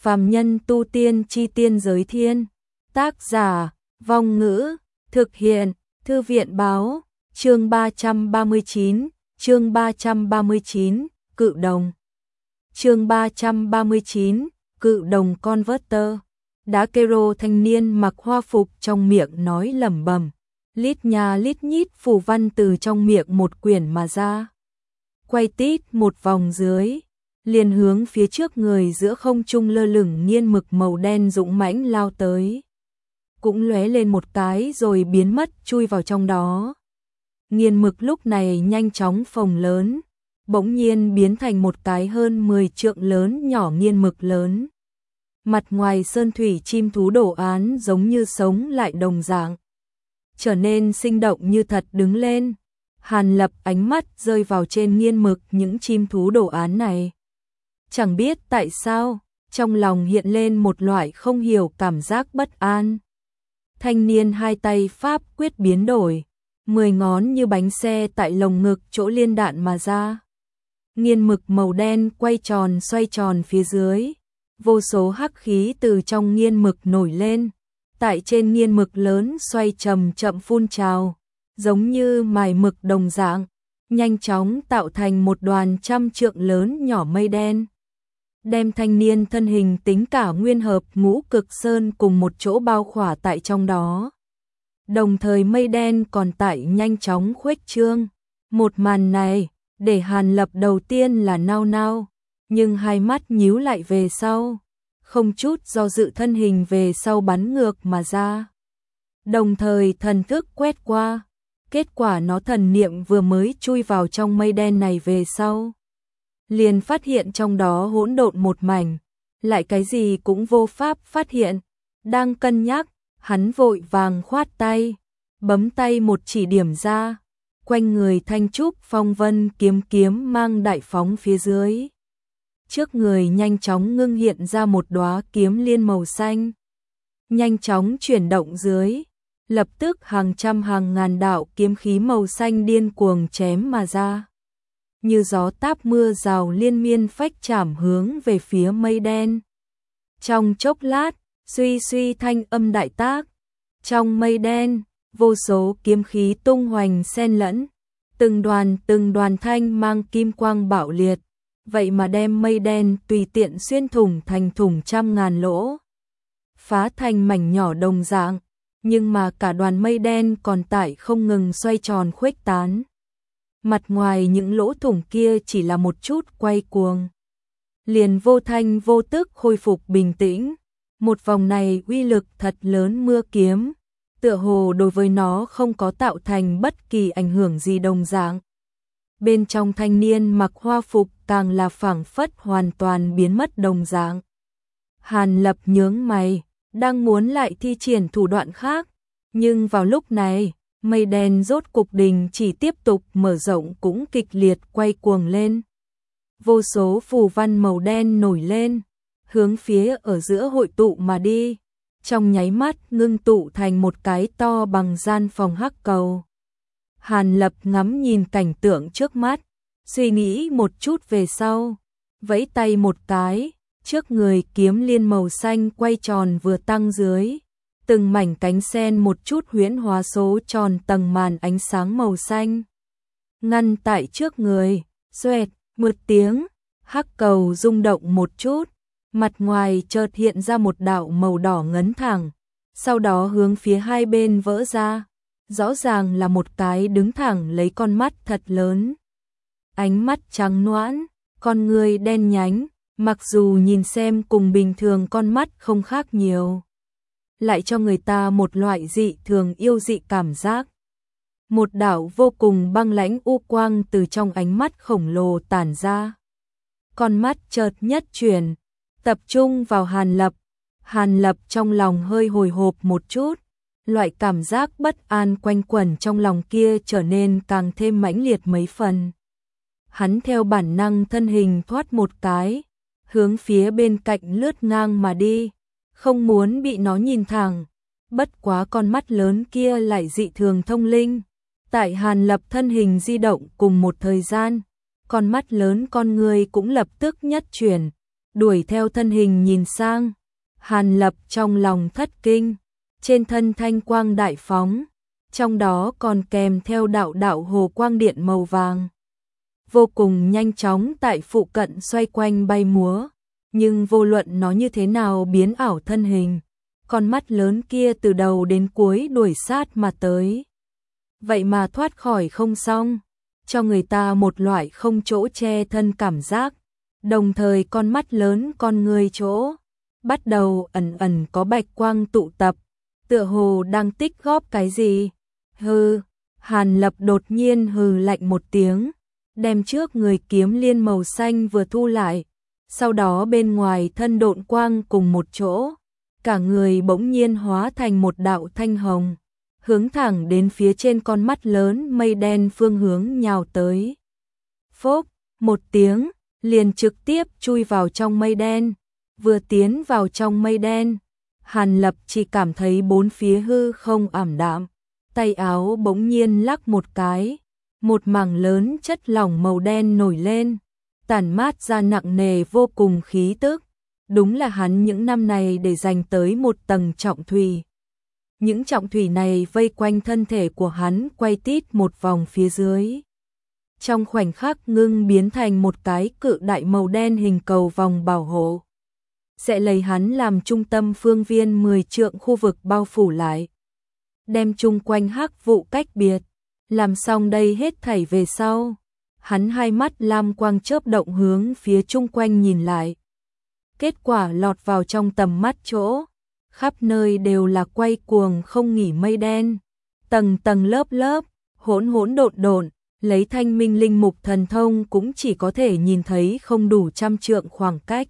Phàm nhân tu tiên chi tiên giới thiên. Tác giả, Vong Ngữ, thực hiện, Thư viện báo, chương 339, Cự đồng. Chương 339, Cự đồng Converter. Đá kero thanh niên mặc hoa phục trong miệng nói lẩm bẩm, lít nha lít nhít phù văn từ trong miệng một quyển mà ra. Quay tít một vòng dưới, liền hướng phía trước người giữa không trung lơ lửng nghiên mực màu đen dũng mãnh lao tới. Cũng lóe lên một cái rồi biến mất chui vào trong đó. Nghiên mực lúc này nhanh chóng phồng lớn, bỗng nhiên biến thành một cái hơn 10 trượng lớn nhỏ nghiên mực lớn. Mặt ngoài sơn thủy chim thú đồ án giống như sống lại đồng dạng, trở nên sinh động như thật đứng lên. Hàn Lập ánh mắt rơi vào trên nghiên mực những chim thú đồ án này. Chẳng biết tại sao, trong lòng hiện lên một loại không hiểu cảm giác bất an. Thanh niên hai tay pháp quyết biến đổi, 10 ngón như bánh xe tại lồng ngực chỗ liên đạn mà ra. Nghiên mực màu đen quay tròn xoay tròn phía dưới, vô số hắc khí từ trong nghiên mực nổi lên, tại trên nghiên mực lớn xoay chậm chậm phun trào, giống như mài mực đồng dạng, nhanh chóng tạo thành một đoàn trăm trượng lớn nhỏ mây đen. Đem thanh niên thân hình tính cả nguyên hợp ngũ cực sơn cùng một chỗ bao khỏa tại trong đó. Đồng thời mây đen còn tại nhanh chóng khuếch trương. Một màn này, để Hàn Lập đầu tiên là nao nao, nhưng hai mắt nhíu lại về sau, không chút do dự thân hình về sau bắn ngược mà ra. Đồng thời thần thức quét qua, kết quả nó thần niệm vừa mới chui vào trong mây đen này về sau, liền phát hiện trong đó hỗn độn một mảnh, lại cái gì cũng vô pháp phát hiện. Đang cân nhắc, hắn vội vàng khoát tay, bấm tay một chỉ điểm ra, quanh người thanh trúc phong vân kiếm mang đại phóng phía dưới. Trước người nhanh chóng ngưng hiện ra một đóa kiếm liên màu xanh, nhanh chóng chuyển động dưới, lập tức hàng trăm hàng ngàn đạo kiếm khí màu xanh điên cuồng chém mà ra. Như gió táp mưa rào liên miên phách chạm hướng về phía mây đen. Trong chốc lát, suy suy thanh âm đại tác, trong mây đen, vô số kiếm khí tung hoành xen lẫn, từng đoàn thanh mang kim quang bạo liệt, vậy mà đem mây đen tùy tiện xuyên thủng thành thủng trăm ngàn lỗ, phá thành mảnh nhỏ đồng dạng, nhưng mà cả đoàn mây đen còn tại không ngừng xoay tròn khuếch tán. Mặt ngoài những lỗ thủng kia chỉ là một chút quay cuồng, liền vô thanh vô tức khôi phục bình tĩnh. Một vòng này uy lực thật lớn mưa kiếm, tựa hồ đối với nó không có tạo thành bất kỳ ảnh hưởng gì đồng dạng. Bên trong thanh niên mặc hoa phục càng là phảng phất hoàn toàn biến mất đồng dạng. Hàn Lập nhướng mày, đang muốn lại thi triển thủ đoạn khác, nhưng vào lúc này, mây đen rốt cục đình chỉ tiếp tục mở rộng cũng kịch liệt quay cuồng lên. Vô số phù văn màu đen nổi lên, hướng phía ở giữa hội tụ mà đi, trong nháy mắt ngưng tụ thành một cái to bằng gian phòng hắc cầu. Hàn Lập ngắm nhìn cảnh tượng trước mắt, suy nghĩ một chút về sau, vẫy tay một cái, trước người kiếm liên màu xanh quay tròn vừa tăng dưới, từng mảnh cánh sen một chút huyễn hóa số tròn tầng màn ánh sáng màu xanh. Ngăn tại trước người, xoẹt, một tiếng, hắc cầu rung động một chút, mặt ngoài chợt hiện ra một đạo màu đỏ ngấn thẳng, sau đó hướng phía hai bên vỡ ra, rõ ràng là một cái đứng thẳng lấy con mắt thật lớn. Ánh mắt trắng nõn, con người đen nhánh, mặc dù nhìn xem cùng bình thường con mắt không khác nhiều, lại cho người ta một loại dị thường yêu dị cảm giác. Một đạo vô cùng băng lãnh u quang từ trong ánh mắt khổng lồ tản ra. Con mắt chợt nhất chuyển, tập trung vào Hàn Lập. Hàn Lập trong lòng hơi hồi hộp một chút, loại cảm giác bất an quanh quẩn trong lòng kia trở nên càng thêm mãnh liệt mấy phần. Hắn theo bản năng thân hình thoát một cái, hướng phía bên cạnh lướt ngang mà đi, không muốn bị nó nhìn thẳng. Bất quá con mắt lớn kia lại dị thường thông linh. Tại Hàn Lập thân hình di động cùng một thời gian, con mắt lớn con người cũng lập tức nhất chuyển, đuổi theo thân hình nhìn sang. Hàn Lập trong lòng thất kinh, trên thân thanh quang đại phóng, trong đó còn kèm theo đạo đạo hồ quang điện màu vàng. Vô cùng nhanh chóng tại phụ cận xoay quanh bay múa, nhưng vô luận nó như thế nào biến ảo thân hình, con mắt lớn kia từ đầu đến cuối đuổi sát mà tới. Vậy mà thoát khỏi không xong, cho người ta một loại không chỗ che thân cảm giác, đồng thời con mắt lớn con người chỗ bắt đầu ẩn ẩn có bạch quang tụ tập, tựa hồ đang tích góp cái gì. Hừ, Hàn Lập đột nhiên hừ lạnh một tiếng, đem trước người kiếm liên màu xanh vừa thu lại, sau đó bên ngoài thân độn quang cùng một chỗ, cả người bỗng nhiên hóa thành một đạo thanh hồng, hướng thẳng đến phía trên con mắt lớn mây đen phương hướng nhào tới. Phốc, một tiếng, liền trực tiếp chui vào trong mây đen. Vừa tiến vào trong mây đen, Hàn Lập chỉ cảm thấy bốn phía hư không ảm đạm, tay áo bỗng nhiên lắc một cái, một mảng lớn chất lỏng màu đen nổi lên, tản mát ra nặng nề vô cùng khí tức. Đúng là hắn những năm này để dành tới một tầng trọng thủy. Những trọng thủy này vây quanh thân thể của hắn quay tít một vòng phía dưới. Trong khoảnh khắc ngưng biến thành một cái cự đại màu đen hình cầu vòng bảo hộ, sẽ lấy hắn làm trung tâm phương viên 10 trượng khu vực bao phủ lại, đem chung quanh hắc vụ cách biệt. Làm xong đây hết thảy về sau, hắn hai mắt lam quang chớp động hướng phía chung quanh nhìn lại. Kết quả lọt vào trong tầm mắt chỗ, khắp nơi đều là quay cuồng không nghỉ mây đen, tầng tầng lớp lớp, hỗn hỗn độn độn, lấy Thanh Minh linh mục thần thông cũng chỉ có thể nhìn thấy không đủ trăm trượng khoảng cách.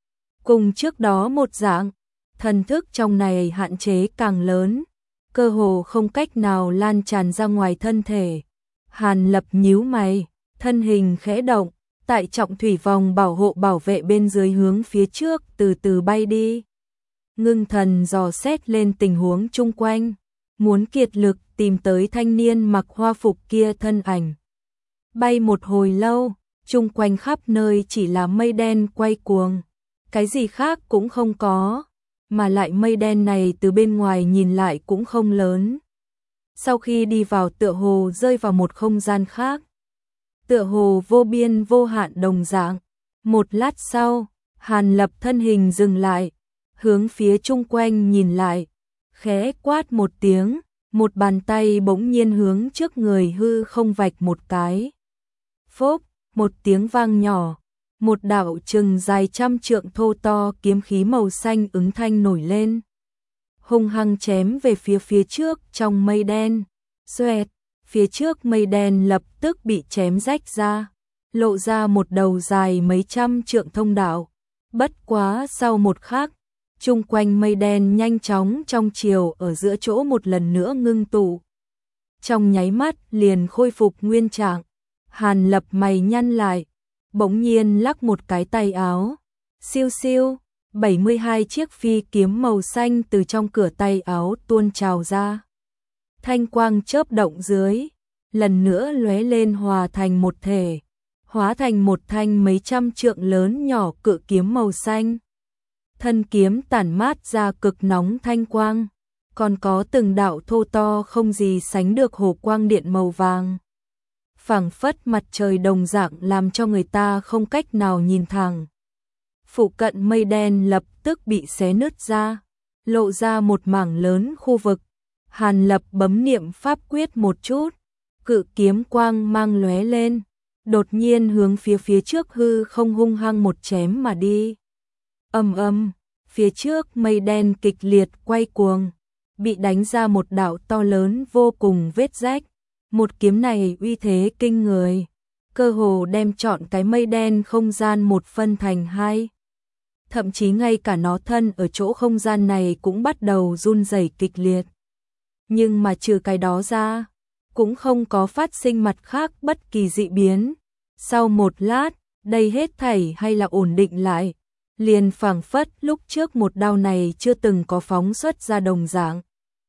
Cùng trước đó một dạng, thần thức trong này hạn chế càng lớn, cơ hồ không cách nào lan tràn ra ngoài thân thể. Hàn Lập nhíu mày, thân hình khẽ động, tại trọng thủy vòng bảo hộ bảo vệ bên dưới hướng phía trước từ từ bay đi. Ngưng thần dò xét lên tình huống chung quanh, muốn kiệt lực tìm tới thanh niên mặc hoa phục kia thân ảnh. Bay một hồi lâu, chung quanh khắp nơi chỉ là mây đen quay cuồng, cái gì khác cũng không có, mà lại mây đen này từ bên ngoài nhìn lại cũng không lớn. Sau khi đi vào tựa hồ rơi vào một không gian khác, tựa hồ vô biên vô hạn đồng dạng. Một lát sau, Hàn Lập thân hình dừng lại, hướng phía chung quanh nhìn lại, khẽ quát một tiếng, một bàn tay bỗng nhiên hướng trước người hư không vạch một cái. Phốc, một tiếng vang nhỏ, một đạo chừng dài trăm trượng thô to kiếm khí màu xanh ứng thanh nổi lên, hung hăng chém về phía trước trong mây đen. Xoẹt, phía trước mây đen lập tức bị chém rách ra, lộ ra một đầu dài mấy trăm trượng thông đạo. Bất quá sau một khắc, chung quanh mây đen nhanh chóng trong chiều ở giữa chỗ một lần nữa ngưng tụ. Trong nháy mắt liền khôi phục nguyên trạng. Hàn Lập mày nhăn lại, bỗng nhiên lắc một cái tay áo. Siêu siêu, 72 chiếc phi kiếm màu xanh từ trong cửa tay áo tuôn trào ra. Thanh quang chớp động dưới, lần nữa lóe lên hòa thành một thể, hóa thành một thanh mấy trăm trượng lớn nhỏ cự kiếm màu xanh. Thân kiếm tản mát ra cực nóng thanh quang, còn có từng đạo thô to không gì sánh được hồ quang điện màu vàng. Phảng phất mặt trời đồng dạng làm cho người ta không cách nào nhìn thẳng. Phụ cận mây đen lập tức bị xé nứt ra, lộ ra một mảng lớn khu vực. Hàn Lập bấm niệm pháp quyết một chút, cự kiếm quang mang lóe lên, đột nhiên hướng phía trước hư không hung hăng một chém mà đi. Ầm ầm, phía trước mây đen kịch liệt quay cuồng, bị đánh ra một đạo to lớn vô cùng vết rách. Một kiếm này uy thế kinh người, cơ hồ đem trọn cái mây đen không gian một phân thành hai. Thậm chí ngay cả nó thân ở chỗ không gian này cũng bắt đầu run rẩy kịch liệt. Nhưng mà trừ cái đó ra, cũng không có phát sinh mặt khác bất kỳ dị biến. Sau một lát, đây hết thảy hay là ổn định lại, liền phảng phất lúc trước một đao này chưa từng có phóng xuất ra đồng dạng.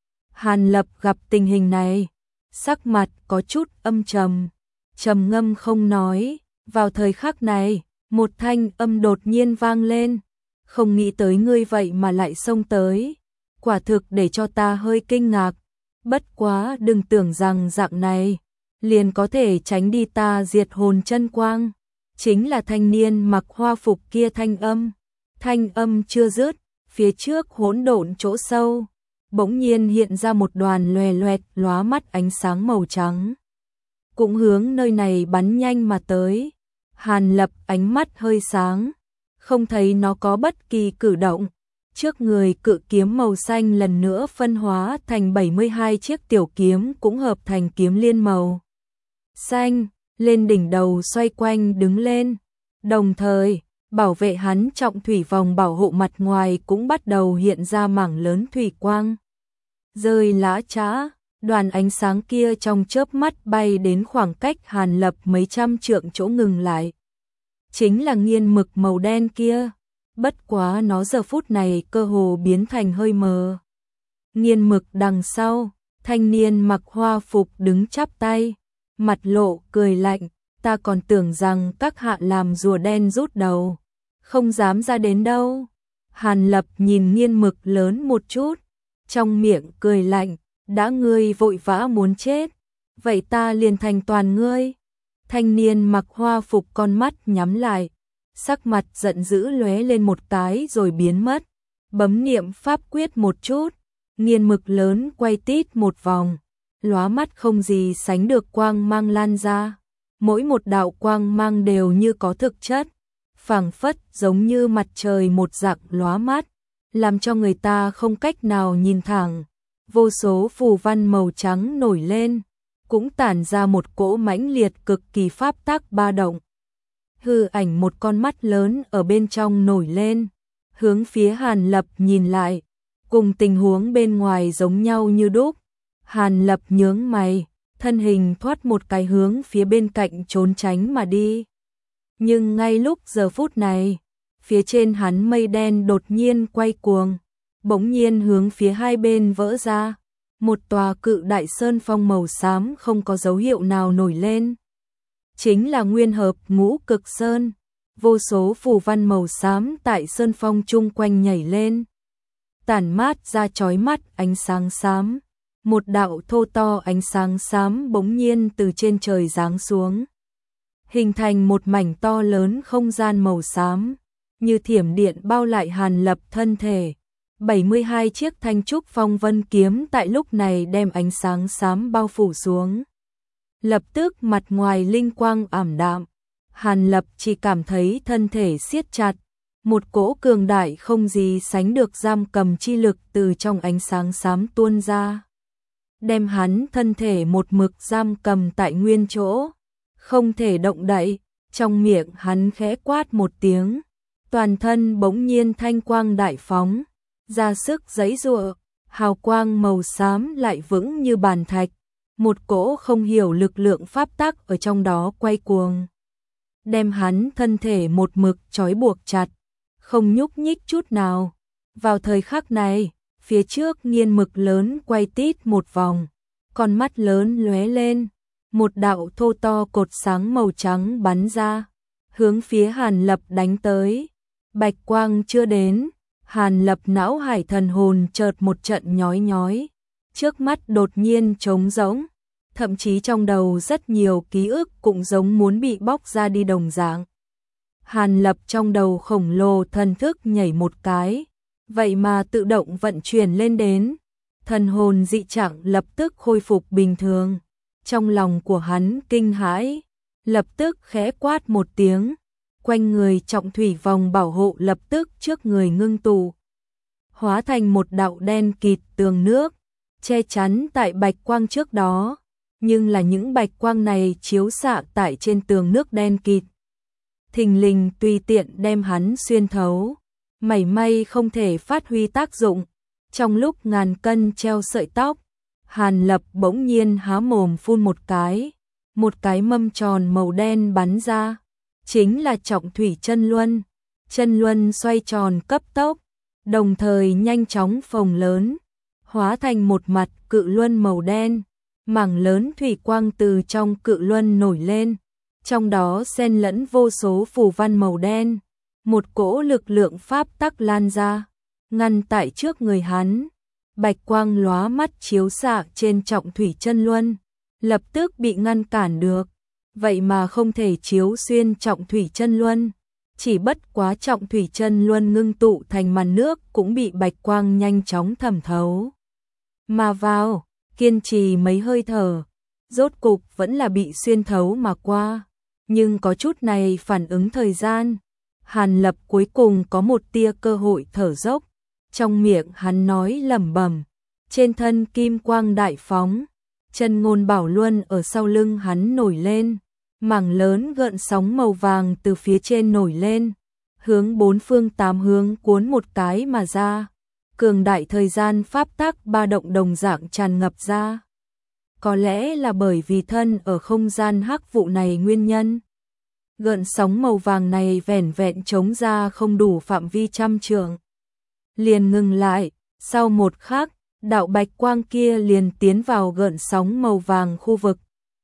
Hàn Lập gặp tình hình này, sắc mặt có chút âm trầm, trầm ngâm không nói. Vào thời khắc này, Một thanh âm đột nhiên vang lên, không nghĩ tới ngươi vậy mà lại xông tới, quả thực để cho ta hơi kinh ngạc, bất quá đừng tưởng rằng dạng này liền có thể tránh đi ta diệt hồn chân quang, chính là thanh niên mặc hoa phục kia thanh âm chưa dứt, phía trước hỗn độn chỗ sâu, bỗng nhiên hiện ra một đoàn loè loẹt lóa mắt ánh sáng màu trắng, cũng hướng nơi này bắn nhanh mà tới. Hàn Lập ánh mắt hơi sáng, không thấy nó có bất kỳ cử động. Trước người cự kiếm màu xanh lần nữa phân hóa thành 72 chiếc tiểu kiếm cũng hợp thành kiếm liên màu xanh, lên đỉnh đầu xoay quanh đứng lên. Đồng thời, bảo vệ hắn trọng thủy vòng bảo hộ mặt ngoài cũng bắt đầu hiện ra mảng lớn thủy quang. Rơi lã chã, đoàn ánh sáng kia trong chớp mắt bay đến khoảng cách Hàn Lập mấy trăm trượng chỗ ngừng lại. Chính là nghiên mực màu đen kia, bất quá nó giờ phút này cơ hồ biến thành hơi mờ. Nghiên mực đằng sau, thanh niên mặc hoa phục đứng chắp tay, mặt lộ cười lạnh, ta còn tưởng rằng các hạ làm rùa đen rút đầu, không dám ra đến đâu. Hàn Lập nhìn nghiên mực lớn một chút, trong miệng cười lạnh, đã ngươi vội vã muốn chết, vậy ta liền thành toàn ngươi. Thanh niên mặc hoa phục con mắt nhắm lại, sắc mặt giận dữ lóe lên một cái rồi biến mất, bấm niệm pháp quyết một chút, nghiên mực lớn quay tít một vòng, lóa mắt không gì sánh được quang mang lan ra, mỗi một đạo quang mang đều như có thực chất, phảng phất giống như mặt trời một dạng lóa mắt, làm cho người ta không cách nào nhìn thẳng. Vô số phù văn màu trắng nổi lên, cũng tản ra một cỗ mãnh liệt cực kỳ pháp tắc ba động. Hư ảnh một con mắt lớn ở bên trong nổi lên, hướng phía Hàn Lập nhìn lại, cùng tình huống bên ngoài giống nhau như đúc. Hàn Lập nhướng mày, thân hình thoát một cái hướng phía bên cạnh trốn tránh mà đi. Nhưng ngay lúc giờ phút này, phía trên hắn mây đen đột nhiên quay cuồng, bỗng nhiên hướng phía hai bên vỡ ra, một tòa cự đại sơn phong màu xám không có dấu hiệu nào nổi lên. Chính là nguyên hợp ngũ cực sơn, vô số phù văn màu xám tại sơn phong chung quanh nhảy lên, tản mát ra chói mắt ánh sáng xám, một đạo thô to ánh sáng xám bỗng nhiên từ trên trời giáng xuống, hình thành một mảnh to lớn không gian màu xám, như thiểm điện bao lại Hàn Lập thân thể. 72 chiếc thanh trúc phong vân kiếm tại lúc này đem ánh sáng xám bao phủ xuống. Lập tức mặt ngoài linh quang ảm đạm, Hàn Lập chỉ cảm thấy thân thể siết chặt, một cỗ cường đại không gì sánh được giam cầm chi lực từ trong ánh sáng xám tuôn ra, đem hắn thân thể một mực giam cầm tại nguyên chỗ, không thể động đậy. Trong miệng hắn khẽ quát một tiếng, toàn thân bỗng nhiên thanh quang đại phóng, ra sức giãy giụa, hào quang màu xám lại vững như bàn thạch, một cỗ không hiểu lực lượng pháp tắc ở trong đó quay cuồng, đem hắn thân thể một mực trói buộc chặt, không nhúc nhích chút nào. Vào thời khắc này, phía trước nghiên mực lớn quay tít một vòng, con mắt lớn lóe lên, một đạo thô to cột sáng màu trắng bắn ra, hướng phía Hàn Lập đánh tới. Bạch quang chưa đến, Hàn Lập não hải thần hồn chợt một trận nhói nhói, trước mắt đột nhiên trống rỗng, thậm chí trong đầu rất nhiều ký ức cũng giống muốn bị bóc ra đi đồng dạng. Hàn Lập trong đầu khổng lồ thần thức nhảy một cái, vậy mà tự động vận chuyển lên đến, thần hồn dị trạng lập tức khôi phục bình thường. Trong lòng của hắn kinh hãi, lập tức khẽ quát một tiếng, quanh người trọng thủy vòng bảo hộ lập tức trước người ngưng tụ, hóa thành một đạo đen kịt tường nước, che chắn tại bạch quang trước đó, nhưng là những bạch quang này chiếu xạ tại trên tường nước đen kịt, thình lình tùy tiện đem hắn xuyên thấu, mảy may không thể phát huy tác dụng. Trong lúc ngàn cân treo sợi tóc, Hàn Lập bỗng nhiên há mồm phun một cái mâm tròn màu đen bắn ra, chính là trọng thủy chân luân xoay tròn cấp tốc, đồng thời nhanh chóng phồng lớn, hóa thành một mặt cự luân màu đen, mảng lớn thủy quang từ trong cự luân nổi lên, trong đó xen lẫn vô số phù văn màu đen, một cỗ lực lượng pháp tắc lan ra, ngăn tại trước người hắn. Bạch quang lóa mắt chiếu xạ trên Trọng Thủy Chân Luân, lập tức bị ngăn cản được, vậy mà không thể chiếu xuyên Trọng Thủy Chân Luân, chỉ bất quá Trọng Thủy Chân Luân ngưng tụ thành màn nước cũng bị bạch quang nhanh chóng thẩm thấu mà vào, kiên trì mấy hơi thở, rốt cục vẫn là bị xuyên thấu mà qua, nhưng có chút này phản ứng thời gian, Hàn Lập cuối cùng có một tia cơ hội thở dốc, trong miệng hắn nói lẩm bẩm, trên thân kim quang đại phóng, chân ngôn bảo luân ở sau lưng hắn nổi lên, mảng lớn gợn sóng màu vàng từ phía trên nổi lên, hướng bốn phương tám hướng cuốn một cái mà ra, cường đại thời gian pháp tắc ba động đồng dạng tràn ngập ra. Có lẽ là bởi vì thân ở không gian hắc vụ này nguyên nhân. Gợn sóng màu vàng này vẻn vẹn chống ra không đủ phạm vi trăm trượng. Liền ngừng lại, sau một khắc, đạo bạch quang kia liền tiến vào gợn sóng màu vàng khu vực.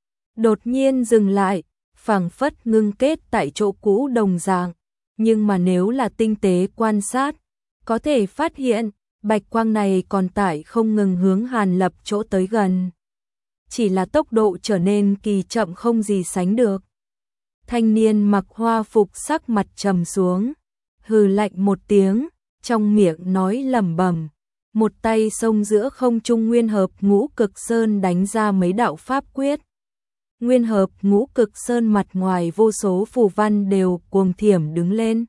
Đột nhiên dừng lại, phảng phất ngưng kết tại chỗ cũ đồng dạng, nhưng mà nếu là tinh tế quan sát, có thể phát hiện, bạch quang này còn tại không ngừng hướng Hàn Lập chỗ tới gần. Chỉ là tốc độ trở nên kỳ chậm không gì sánh được. Thanh niên mặc hoa phục sắc mặt trầm xuống, hừ lạnh một tiếng, trong miệng nói lẩm bẩm, một tay xông giữa không trung Nguyên Hợp Ngũ Cực Sơn đánh ra mấy đạo pháp quyết. Nguyên Hợp Ngũ Cực Sơn mặt ngoài vô số phù văn đều cuồng thiểm đứng lên,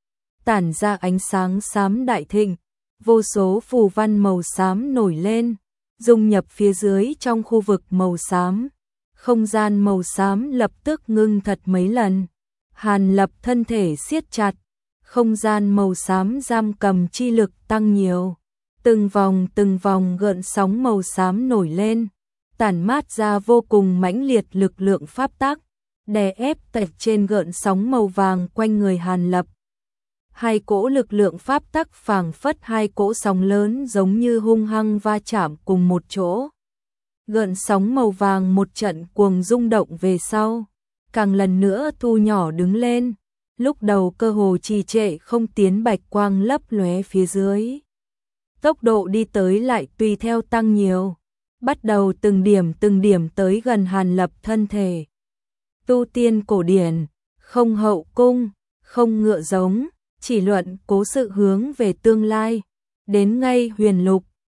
tản ra ánh sáng xám đại thịnh, vô số phù văn màu xám nổi lên, dung nhập phía dưới trong khu vực màu xám. Không gian màu xám lập tức ngưng thật mấy lần. Hàn Lập thân thể siết chặt, không gian màu xám giam cầm chi lực tăng nhiều. Từng vòng gợn sóng màu xám nổi lên, tản mát ra vô cùng mãnh liệt lực lượng pháp tắc, đè ép tại trên gợn sóng màu vàng quanh người Hàn Lập. Hai cỗ lực lượng pháp tắc phảng phất hai cỗ sóng lớn giống như hung hăng va chạm cùng một chỗ. Gợn sóng màu vàng một trận cuồng rung động về sau, càng lần nữa thu nhỏ đứng lên, lúc đầu cơ hồ trì trệ không tiến bạch quang lấp lóe phía dưới. Tốc độ đi tới lại tùy theo tăng nhiều, bắt đầu từng điểm tới gần Hàn Lập thân thể. Tu tiên cổ điển, không hậu cung, không ngựa giống, chỉ luận cố sự hướng về tương lai, đến ngay huyền lục,